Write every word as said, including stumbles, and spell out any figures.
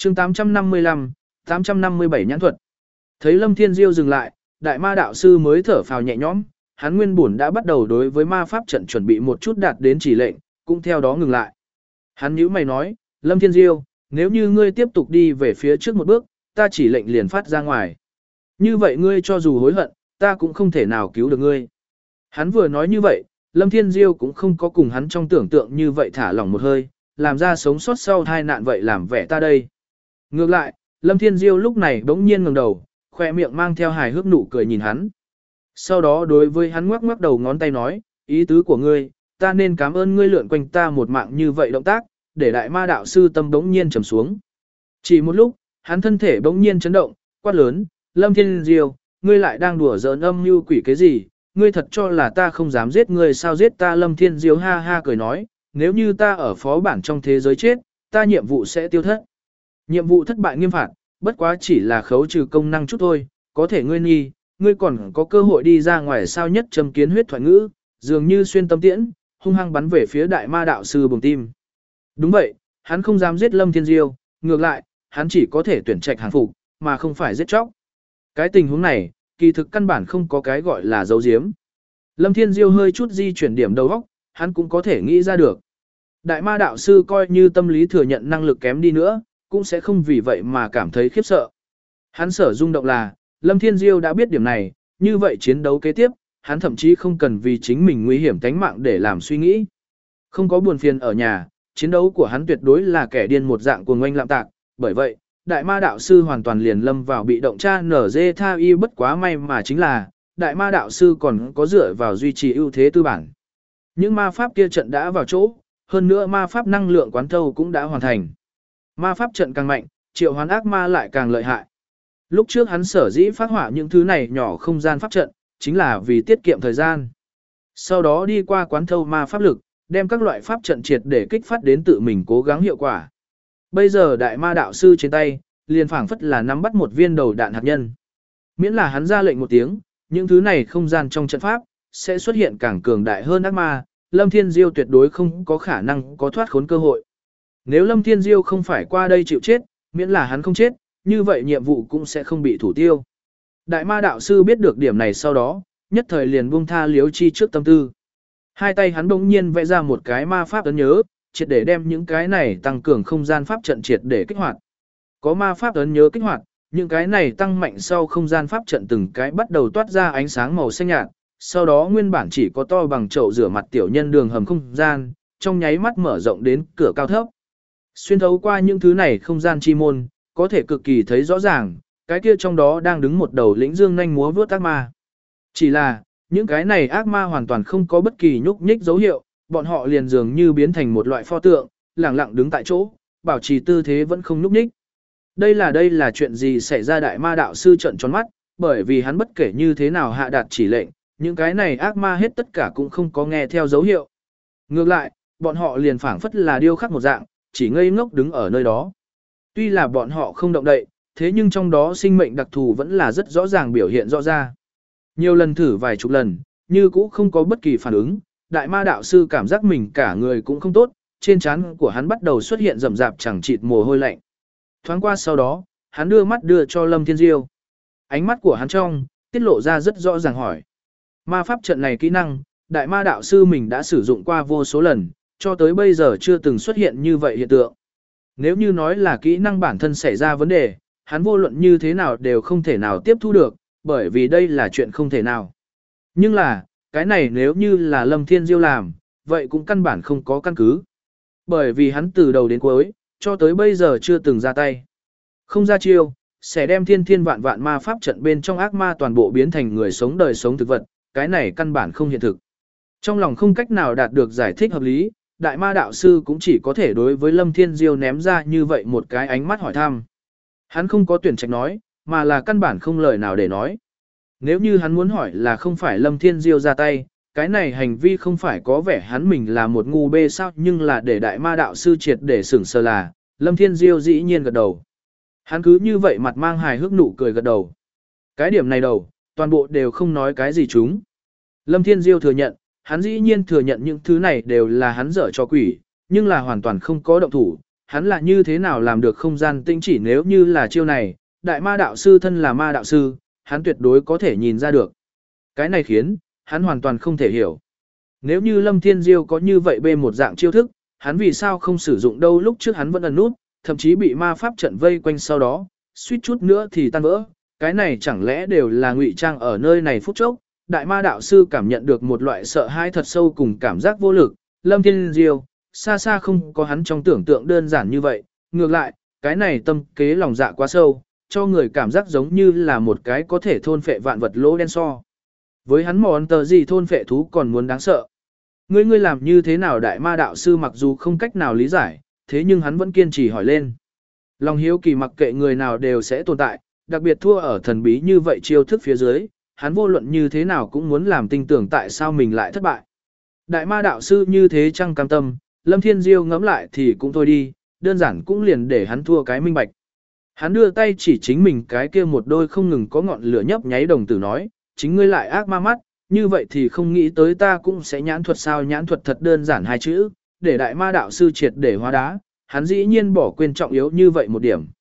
chương tám trăm năm mươi lăm, tám trăm năm mươi bảy nhãn thuật. Thấy Lâm Thiên Diêu dừng lại, đại ma đạo sư mới thở phào nhẹ nhõm, hắn nguyên bổn đã bắt đầu đối với ma pháp trận chuẩn bị một chút đạt đến chỉ lệnh, cũng theo đó ngừng lại. Hắn nhíu mày nói, Lâm Thiên Diêu, nếu như ngươi tiếp tục đi về phía trước một bước, ta chỉ lệnh liền phát ra ngoài. Như vậy ngươi cho dù hối hận, ta cũng không thể nào cứu được ngươi. Hắn vừa nói như vậy, Lâm Thiên Diêu cũng không có cùng hắn trong tưởng tượng như vậy thả lỏng một hơi, làm ra sống sót sau hai nạn vậy làm vẻ ta đây. Ngược lại, Lâm Thiên Diêu lúc này bỗng nhiên ngẩng đầu, khoe miệng mang theo hài hước nụ cười nhìn hắn. Sau đó đối với hắn ngoắc ngoắc đầu ngón tay nói, ý tứ của ngươi, ta nên cảm ơn ngươi lượn quanh ta một mạng như vậy động tác, để đại ma đạo sư tâm bỗng nhiên trầm xuống. Chỉ một lúc, hắn thân thể bỗng nhiên chấn động, quát lớn, Lâm Thiên Diêu, ngươi lại đang đùa giỡn âm mưu quỷ cái gì, ngươi thật cho là ta không dám giết ngươi sao giết ta. Lâm Thiên Diêu ha ha cười nói, nếu như ta ở phó bản trong thế giới chết, ta nhiệm vụ sẽ tiêu thất. Nhiệm vụ thất bại nghiêm phạt, bất quá chỉ là khấu trừ công năng chút thôi, có thể ngươi nghi, ngươi còn có cơ hội đi ra ngoài sao nhất châm kiến huyết thoại ngữ, dường như xuyên tâm tiễn, hung hăng bắn về phía đại ma đạo sư bùng tim. Đúng vậy, hắn không dám giết Lâm Thiên Diêu, ngược lại, hắn chỉ có thể tuyển trạch hàng phục, mà không phải giết chóc. Cái tình huống này, kỳ thực căn bản không có cái gọi là giấu giếm. Lâm Thiên Diêu hơi chút di chuyển điểm đầu óc, hắn cũng có thể nghĩ ra được. Đại ma đạo sư coi như tâm lý thừa nhận năng lực kém đi nữa, cũng sẽ không vì vậy mà cảm thấy khiếp sợ. Hắn sở rung động là, Lâm Thiên Diêu đã biết điểm này, như vậy chiến đấu kế tiếp, hắn thậm chí không cần vì chính mình nguy hiểm tánh mạng để làm suy nghĩ. Không có buồn phiền ở nhà, chiến đấu của hắn tuyệt đối là kẻ điên một dạng cuồng oanh lạm tạc, bởi vậy, đại ma đạo sư hoàn toàn liền lâm vào bị động cha nở dê tha y bất quá may mà chính là, đại ma đạo sư còn có dựa vào duy trì ưu thế tư bản. Những ma pháp kia trận đã vào chỗ, hơn nữa ma pháp năng lượng quán thâu cũng đã hoàn thành. Ma pháp trận càng mạnh, triệu hoán ác ma lại càng lợi hại. Lúc trước hắn sở dĩ phát hỏa những thứ này nhỏ không gian pháp trận, chính là vì tiết kiệm thời gian. Sau đó đi qua quán thâu ma pháp lực, đem các loại pháp trận triệt để kích phát đến tự mình cố gắng hiệu quả. Bây giờ đại ma đạo sư trên tay, liền phảng phất là nắm bắt một viên đầu đạn hạt nhân. Miễn là hắn ra lệnh một tiếng, những thứ này không gian trong trận pháp, sẽ xuất hiện càng cường đại hơn ác ma, Lâm Thiên Diêu tuyệt đối không có khả năng có thoát khốn cơ hội. Nếu Lâm Thiên Diêu không phải qua đây chịu chết, miễn là hắn không chết, như vậy nhiệm vụ cũng sẽ không bị thủ tiêu. Đại ma đạo sư biết được điểm này sau đó, nhất thời liền buông tha liếu chi trước tâm tư. Hai tay hắn bỗng nhiên vẽ ra một cái ma pháp ấn nhớ, triệt để đem những cái này tăng cường không gian pháp trận triệt để kích hoạt. Có ma pháp ấn nhớ kích hoạt, những cái này tăng mạnh sau không gian pháp trận từng cái bắt đầu toát ra ánh sáng màu xanh nhạt, sau đó nguyên bản chỉ có to bằng chậu rửa mặt tiểu nhân đường hầm không gian, trong nháy mắt mở rộng đến cửa cao thấp. Xuyên thấu qua những thứ này không gian chi môn, có thể cực kỳ thấy rõ ràng, cái kia trong đó đang đứng một đầu lĩnh dương nhanh múa vướt ác ma. Chỉ là, những cái này ác ma hoàn toàn không có bất kỳ nhúc nhích dấu hiệu, bọn họ liền dường như biến thành một loại pho tượng, lẳng lặng đứng tại chỗ, bảo trì tư thế vẫn không nhúc nhích. Đây là đây là chuyện gì xảy ra. Đại ma đạo sư trợn tròn mắt, bởi vì hắn bất kể như thế nào hạ đạt chỉ lệnh, những cái này ác ma hết tất cả cũng không có nghe theo dấu hiệu. Ngược lại, bọn họ liền phảng phất là điêu khắc một dạng, chỉ ngây ngốc đứng ở nơi đó. Tuy là bọn họ không động đậy, thế nhưng trong đó sinh mệnh đặc thù vẫn là rất rõ ràng biểu hiện rõ ra. Nhiều lần thử vài chục lần, như cũ không có bất kỳ phản ứng, đại ma đạo sư cảm giác mình cả người cũng không tốt, trên trán của hắn bắt đầu xuất hiện rầm rạp chẳng chịt mồ hôi lạnh. Thoáng qua sau đó, hắn đưa mắt đưa cho Lâm Thiên Diêu. Ánh mắt của hắn trong, tiết lộ ra rất rõ ràng hỏi. Ma pháp trận này kỹ năng, đại ma đạo sư mình đã sử dụng qua vô số lần, cho tới bây giờ chưa từng xuất hiện như vậy hiện tượng. Nếu như nói là kỹ năng bản thân xảy ra vấn đề, hắn vô luận như thế nào đều không thể nào tiếp thu được, bởi vì đây là chuyện không thể nào. Nhưng là, cái này nếu như là Lâm Thiên Diêu làm, vậy cũng căn bản không có căn cứ. Bởi vì hắn từ đầu đến cuối, cho tới bây giờ chưa từng ra tay. Không ra chiêu, sẽ đem thiên thiên vạn vạn ma pháp trận bên trong ác ma toàn bộ biến thành người sống đời sống thực vật, cái này căn bản không hiện thực. Trong lòng không cách nào đạt được giải thích hợp lý, đại ma đạo sư cũng chỉ có thể đối với Lâm Thiên Diêu ném ra như vậy một cái ánh mắt hỏi thăm. Hắn không có tuyển trạch nói, mà là căn bản không lời nào để nói. Nếu như hắn muốn hỏi là không phải Lâm Thiên Diêu ra tay, cái này hành vi không phải có vẻ hắn mình là một ngu bê sao, nhưng là để đại ma đạo sư triệt để sửng sờ là, Lâm Thiên Diêu dĩ nhiên gật đầu. Hắn cứ như vậy mặt mang hài hước nụ cười gật đầu. Cái điểm này đầu, toàn bộ đều không nói cái gì chúng. Lâm Thiên Diêu thừa nhận, hắn dĩ nhiên thừa nhận những thứ này đều là hắn dở cho quỷ, nhưng là hoàn toàn không có động thủ, hắn là như thế nào làm được không gian tĩnh chỉ nếu như là chiêu này, đại ma đạo sư thân là ma đạo sư, hắn tuyệt đối có thể nhìn ra được. Cái này khiến, hắn hoàn toàn không thể hiểu. Nếu như Lâm Thiên Diêu có như vậy bê một dạng chiêu thức, hắn vì sao không sử dụng đâu lúc trước hắn vẫn ẩn nút, thậm chí bị ma pháp trận vây quanh sau đó, suýt chút nữa thì tan vỡ. Cái này chẳng lẽ đều là ngụy trang ở nơi này phút chốc, đại ma đạo sư cảm nhận được một loại sợ hãi thật sâu cùng cảm giác vô lực, Lâm Thiên Diêu, xa xa không có hắn trong tưởng tượng đơn giản như vậy, ngược lại, cái này tâm kế lòng dạ quá sâu, cho người cảm giác giống như là một cái có thể thôn phệ vạn vật lỗ đen so. Với hắn mòn tờ gì thôn phệ thú còn muốn đáng sợ. Ngươi ngươi làm như thế nào đại ma đạo sư mặc dù không cách nào lý giải, thế nhưng hắn vẫn kiên trì hỏi lên. Lòng hiếu kỳ mặc kệ người nào đều sẽ tồn tại, đặc biệt thua ở thần bí như vậy chiêu thức phía dưới, hắn vô luận như thế nào cũng muốn làm tin tưởng tại sao mình lại thất bại. Đại ma đạo sư như thế chẳng cam tâm, Lâm Thiên Diêu ngẫm lại thì cũng thôi đi, đơn giản cũng liền để hắn thua cái minh bạch. Hắn đưa tay chỉ chính mình cái kia một đôi không ngừng có ngọn lửa nhấp nháy đồng tử nói, chính ngươi lại ác ma mắt, như vậy thì không nghĩ tới ta cũng sẽ nhãn thuật sao nhãn thuật thật đơn giản hai chữ, để đại ma đạo sư triệt để hóa đá, hắn dĩ nhiên bỏ quên trọng yếu như vậy một điểm.